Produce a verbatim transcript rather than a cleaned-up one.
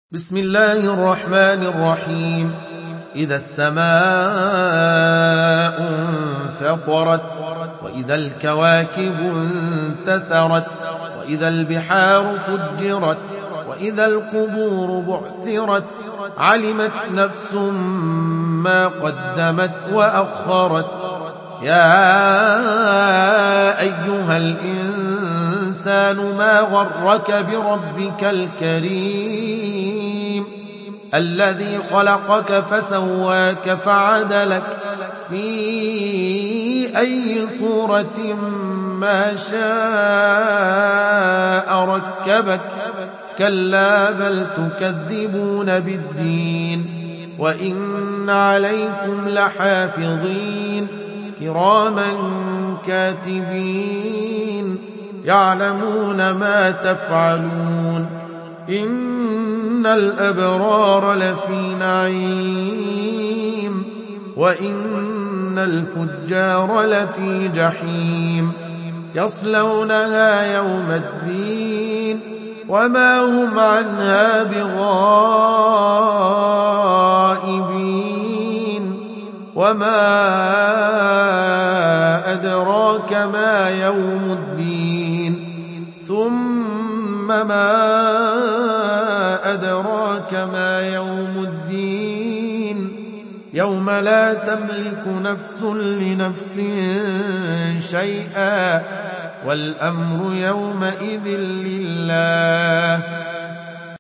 بسم الله الرحمن الرحيم. إذا السماء انفطرت وإذا الكواكب انتثرت وإذا البحار فجرت وإذا القبور بعثرت علمت نفس ما قدمت وأخرت. يا أيها الإنسان ما غرك بربك الكريم الذي خلقك فسواك فعدلك في أي صورة ما شاء ركبك. كلا بل تكذبون بالدين وإن عليكم لحافظين كراما كاتبين يعلمون ما تفعلون. إن الأبرار لفي نعيم وإن الفجار لفي جحيم يصلونها يوم الدين وما هم عنها بغائبين. وما أدراك ما يوم الدين ثم ما أدراك ما يوم الدين يوم لا تملك نفس لنفس شيئا والأمر يومئذ لله.